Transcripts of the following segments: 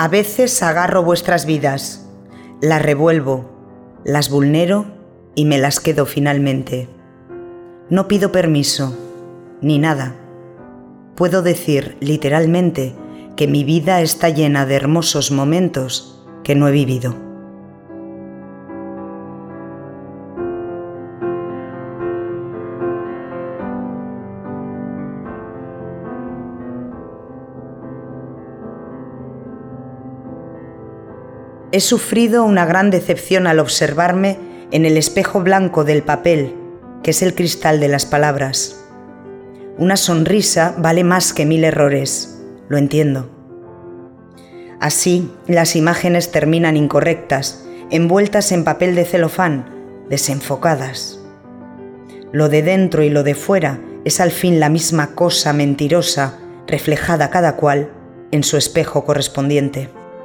A veces agarro vuestras vidas, las revuelvo, las vulnero y me las quedo finalmente. No pido permiso, ni nada. Puedo decir literalmente que mi vida está llena de hermosos momentos que no he vivido. He sufrido una gran decepción al observarme en el espejo blanco del papel, que es el cristal de las palabras. Una sonrisa vale más que 1000 errores, lo entiendo. Así, las imágenes terminan incorrectas, envueltas en papel de celofán, desenfocadas. Lo de dentro y lo de fuera es al fin la misma cosa mentirosa, reflejada cada cual en su espejo correspondiente.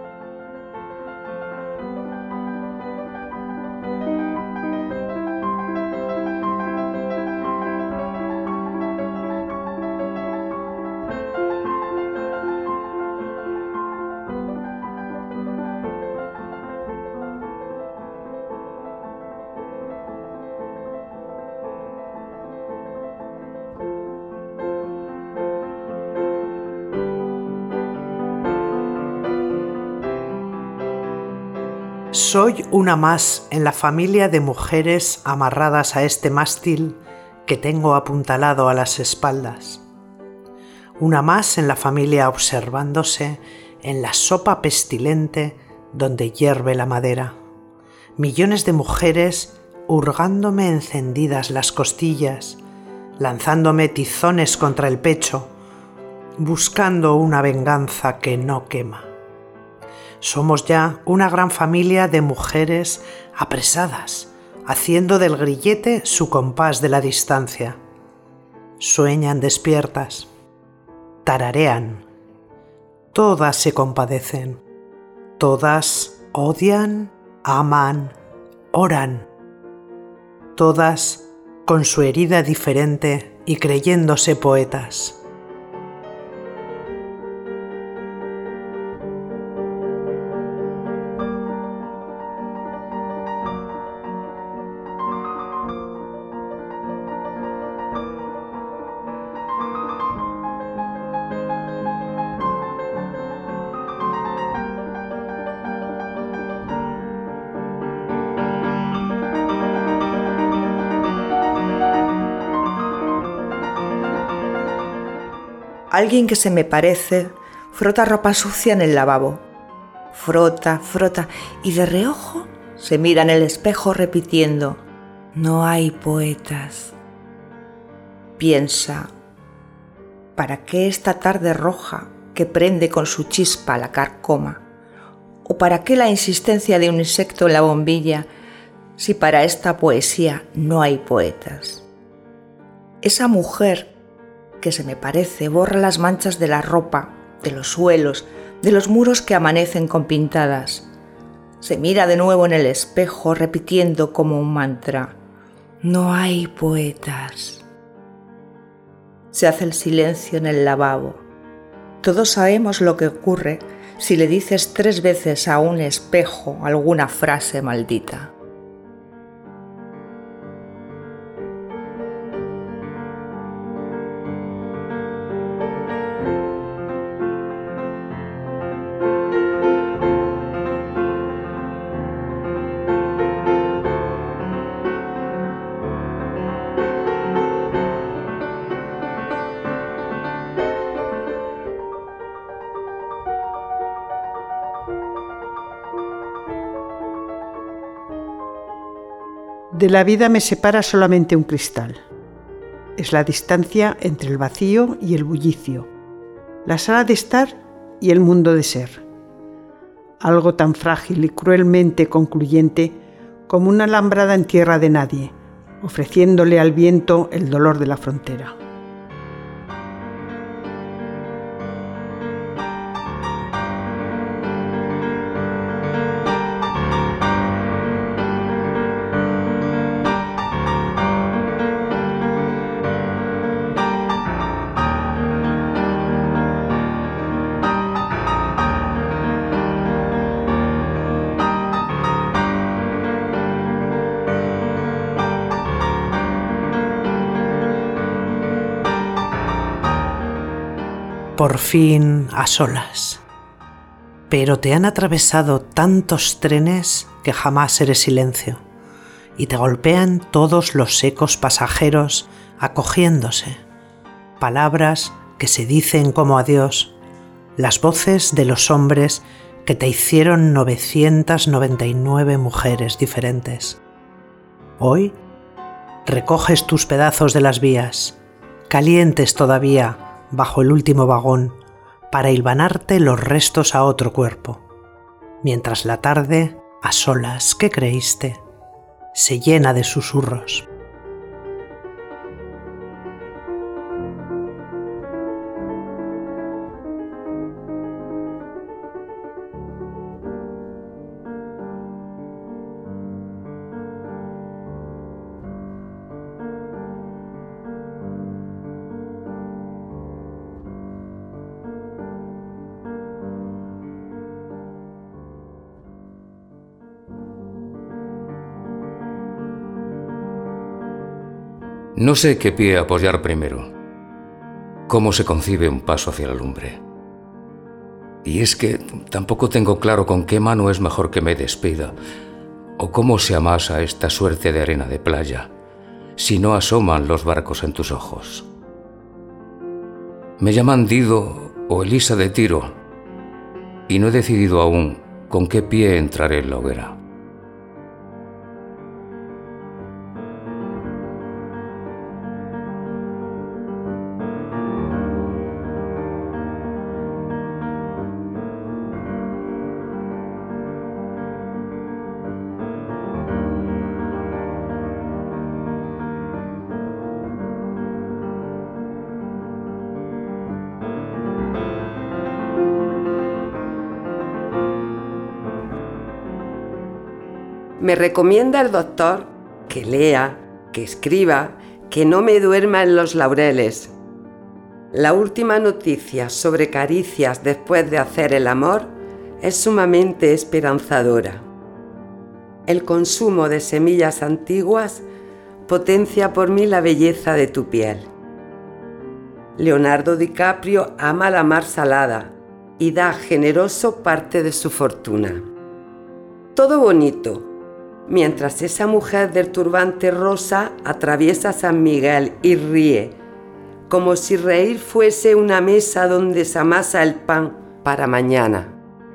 Soy una más en la familia de mujeres amarradas a este mástil que tengo apuntalado a las espaldas. Una más en la familia observándose en la sopa pestilente donde hierve la madera. Millones de mujeres hurgándome encendidas las costillas, lanzándome tizones contra el pecho, buscando una venganza que no quema. Somos ya una gran familia de mujeres apresadas, haciendo del grillete su compás de la distancia. Sueñan despiertas, tararean, todas se compadecen, todas odian, aman, oran, todas con su herida diferente y creyéndose poetas. Alguien que se me parece frota ropa sucia en el lavabo. Frota, frota y de reojo se mira en el espejo repitiendo: no hay poetas. Piensa: ¿para qué esta tarde roja que prende con su chispa la carcoma? ¿O para qué la insistencia de un insecto en la bombilla si para esta poesía no hay poetas? Esa mujer que se me parece borra las manchas de la ropa, de los suelos, de los muros que amanecen con pintadas. Se mira de nuevo en el espejo repitiendo como un mantra: no hay poetas. Se hace el silencio en el lavabo. Todos sabemos lo que ocurre si le dices 3 veces a un espejo alguna frase maldita. De la vida me separa solamente un cristal. Es la distancia entre el vacío y el bullicio, la sala de estar y el mundo de ser. Algo tan frágil y cruelmente concluyente como una alambrada en tierra de nadie, ofreciéndole al viento el dolor de la frontera. por fin a solas. Pero te han atravesado tantos trenes que jamás eres silencio, y te golpean todos los ecos pasajeros acogiéndose, palabras que se dicen como adiós, las voces de los hombres que te hicieron 999 mujeres diferentes. Hoy recoges tus pedazos de las vías, calientes todavía bajo el último vagón, para hilvanarte los restos a otro cuerpo, mientras la tarde, a solas, ¿qué creíste?, se llena de susurros. No sé qué pie apoyar primero. ¿Cómo se concibe un paso hacia la lumbre? Y es que tampoco tengo claro con qué mano es mejor que me despida, o cómo se amasa esta suerte de arena de playa, si no asoman los barcos en tus ojos. Me llaman Dido o Elisa de Tiro, y no he decidido aún con qué pie entraré en la hoguera. Me recomienda el doctor que lea, que escriba, que no me duerma en los laureles. La última noticia sobre caricias después de hacer el amor es sumamente esperanzadora. El consumo de semillas antiguas potencia por mí la belleza de tu piel. Leonardo DiCaprio ama la mar salada y da generoso parte de su fortuna. Todo bonito, mientras esa mujer del turbante rosa atraviesa San Miguel y ríe, como si reír fuese una mesa donde se amasa el pan para mañana.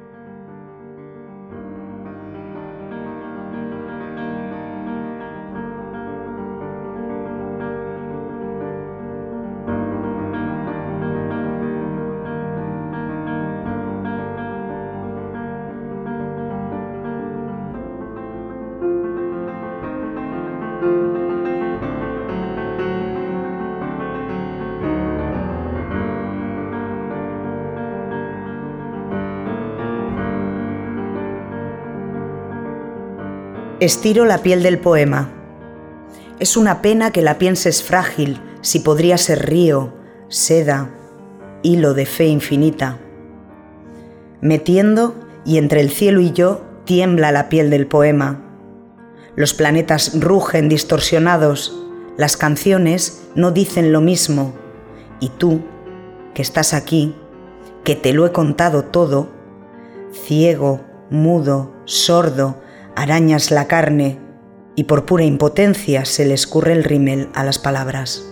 Estiro la piel del poema. Es una pena que la pienses frágil, si podría ser río, seda, hilo de fe infinita. Me tiendo y entre el cielo y yo tiembla la piel del poema. Los planetas rugen distorsionados, las canciones no dicen lo mismo, y tú, que estás aquí, que te lo he contado todo, ciego, mudo, sordo, arañas la carne y por pura impotencia se le escurre el rímel a las palabras.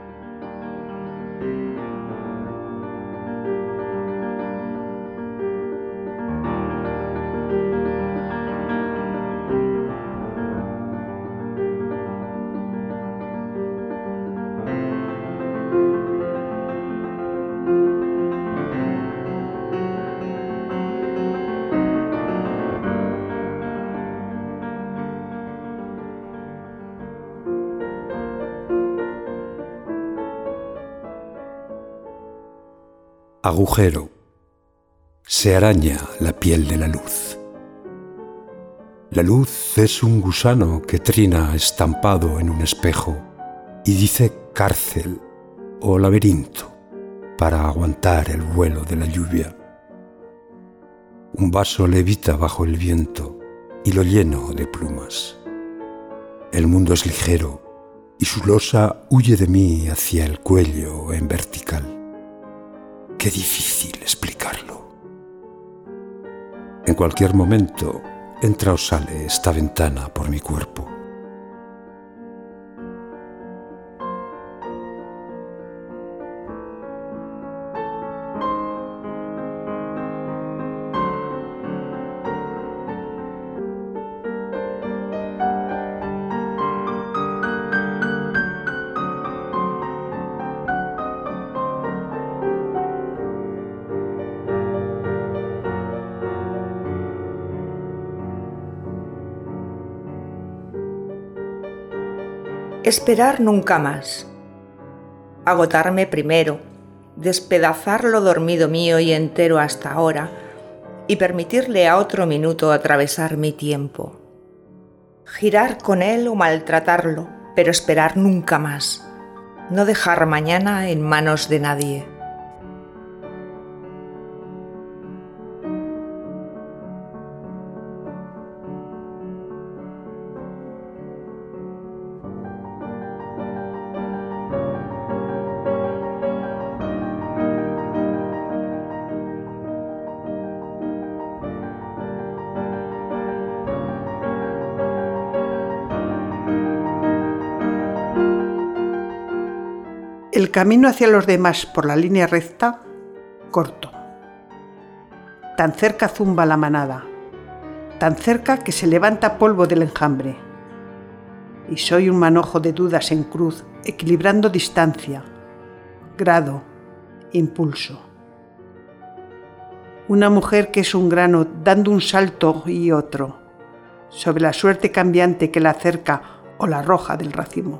Agujero. Se araña la piel de la luz. La luz es un gusano que trina estampado en un espejo y dice cárcel o laberinto para aguantar el vuelo de la lluvia. Un vaso levita bajo el viento y lo lleno de plumas. El mundo es ligero y su losa huye de mí hacia el cuello en vertical. qué difícil explicarlo. En cualquier momento entra o sale esta ventana por mi cuerpo. Esperar nunca más. Agotarme primero, despedazar lo dormido mío y entero hasta ahora y permitirle a otro minuto atravesar mi tiempo. Girar con él o maltratarlo, pero esperar nunca más. No dejar mañana en manos de nadie. El camino hacia los demás por la línea recta, corto. Tan cerca zumba la manada, tan cerca que se levanta polvo del enjambre. Y soy un manojo de dudas en cruz, equilibrando distancia, grado, impulso. Una mujer que es un grano dando un salto y otro, sobre la suerte cambiante que la acerca o la arroja del racimo.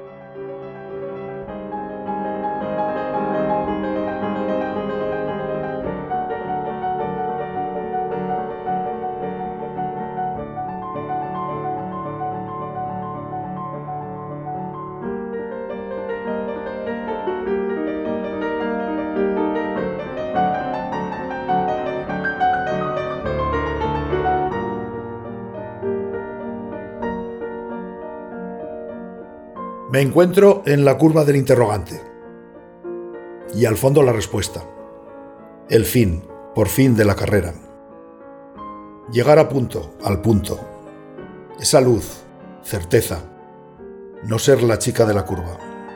Me encuentro en la curva del interrogante. Y al fondo la respuesta. El fin, por fin, de la carrera. Llegar a punto, al punto. Esa luz, certeza. No ser la chica de la curva.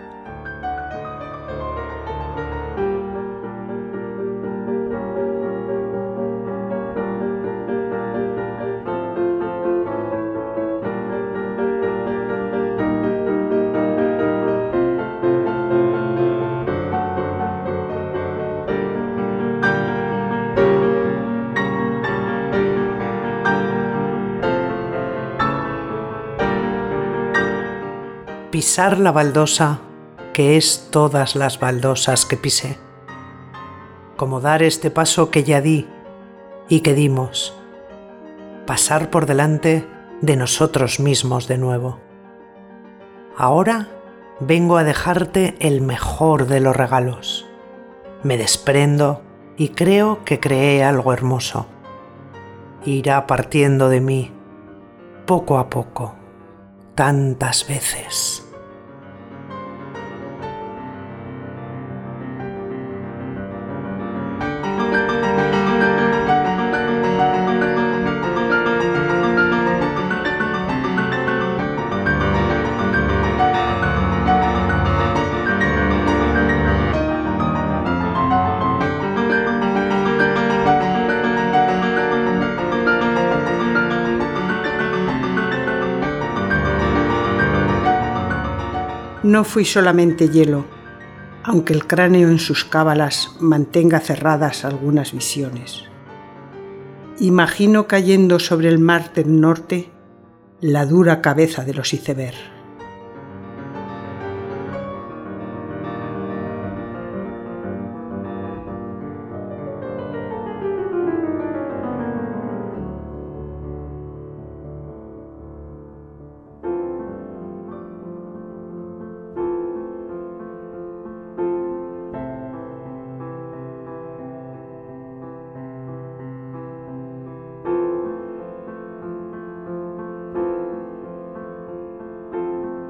Pisar la baldosa, que es todas las baldosas que pisé. Como dar este paso que ya di y que dimos. Pasar por delante de nosotros mismos de nuevo. Ahora vengo a dejarte el mejor de los regalos. Me desprendo y creo que creé algo hermoso. Irá partiendo de mí, poco a poco, tantas veces. No fui solamente hielo, aunque el cráneo en sus cábalas mantenga cerradas algunas visiones. Imagino cayendo sobre el mar del norte la dura cabeza de los iceberg.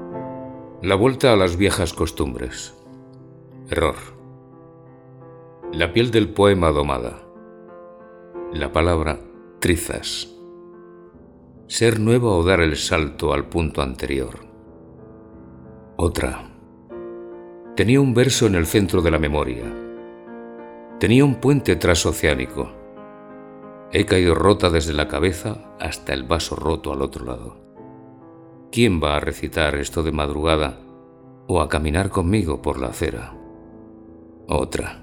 La vuelta a las viejas costumbres. Error. La piel del poema domada. La palabra trizas. Ser nuevo o dar el salto al punto anterior. Otra. Tenía un verso en el centro de la memoria. Tenía un puente transoceánico. He caído rota desde la cabeza hasta el vaso roto al otro lado. ¿Quién va a recitar esto de madrugada o a caminar conmigo por la acera? Otra.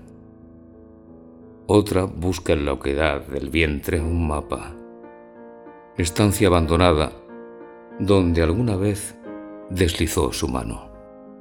Otra busca en la oquedad del vientre un mapa. Estancia abandonada donde alguna vez deslizó su mano.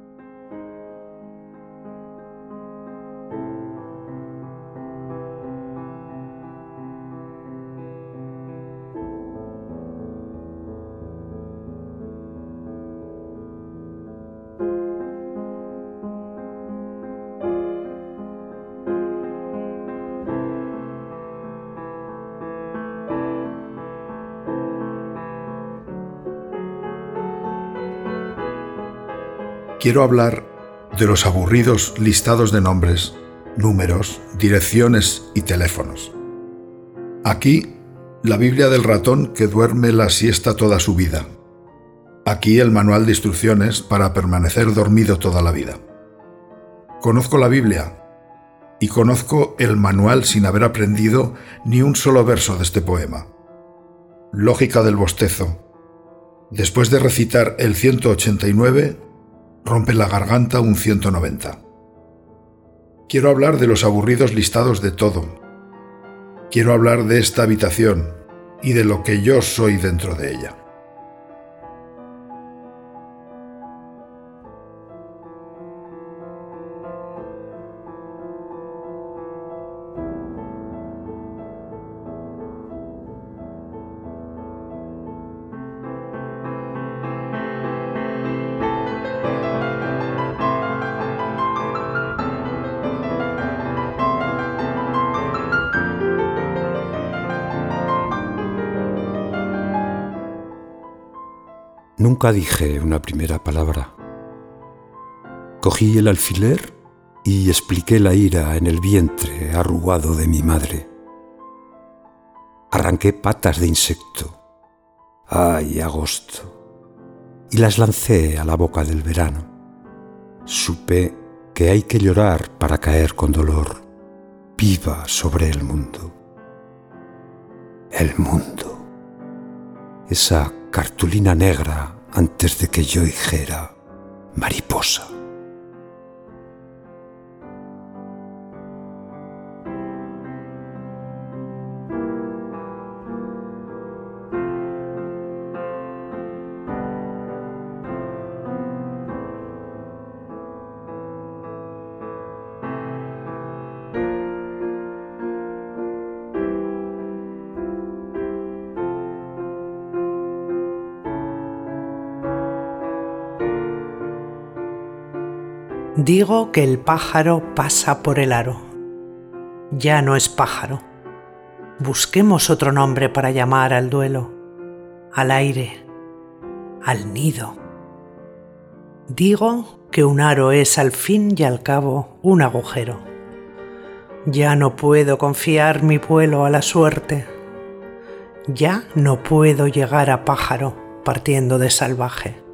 Quiero hablar de los aburridos listados de nombres, números, direcciones y teléfonos. Aquí, la Biblia del ratón que duerme la siesta toda su vida. Aquí el manual de instrucciones para permanecer dormido toda la vida. Conozco la Biblia y conozco el manual sin haber aprendido ni un solo verso de este poema. Lógica del bostezo. Después de recitar el 189, rompe la garganta un 190. Quiero hablar de los aburridos listados de todo. Quiero hablar de esta habitación y de lo que yo soy dentro de ella. Nunca dije una primera palabra. Cogí el alfiler y expliqué la ira en el vientre arrugado de mi madre. Arranqué patas de insecto, ¡ay, agosto!, y las lancé a la boca del verano. Supe que hay que llorar para caer con dolor, viva sobre el mundo. El mundo. Esa cartulina negra antes de que yo dijera mariposa. Digo que el pájaro pasa por el aro. Ya no es pájaro. Busquemos otro nombre para llamar al duelo, al aire, al nido. Digo que un aro es al fin y al cabo un agujero. Ya no puedo confiar mi vuelo a la suerte. Ya no puedo llegar a pájaro partiendo de salvaje.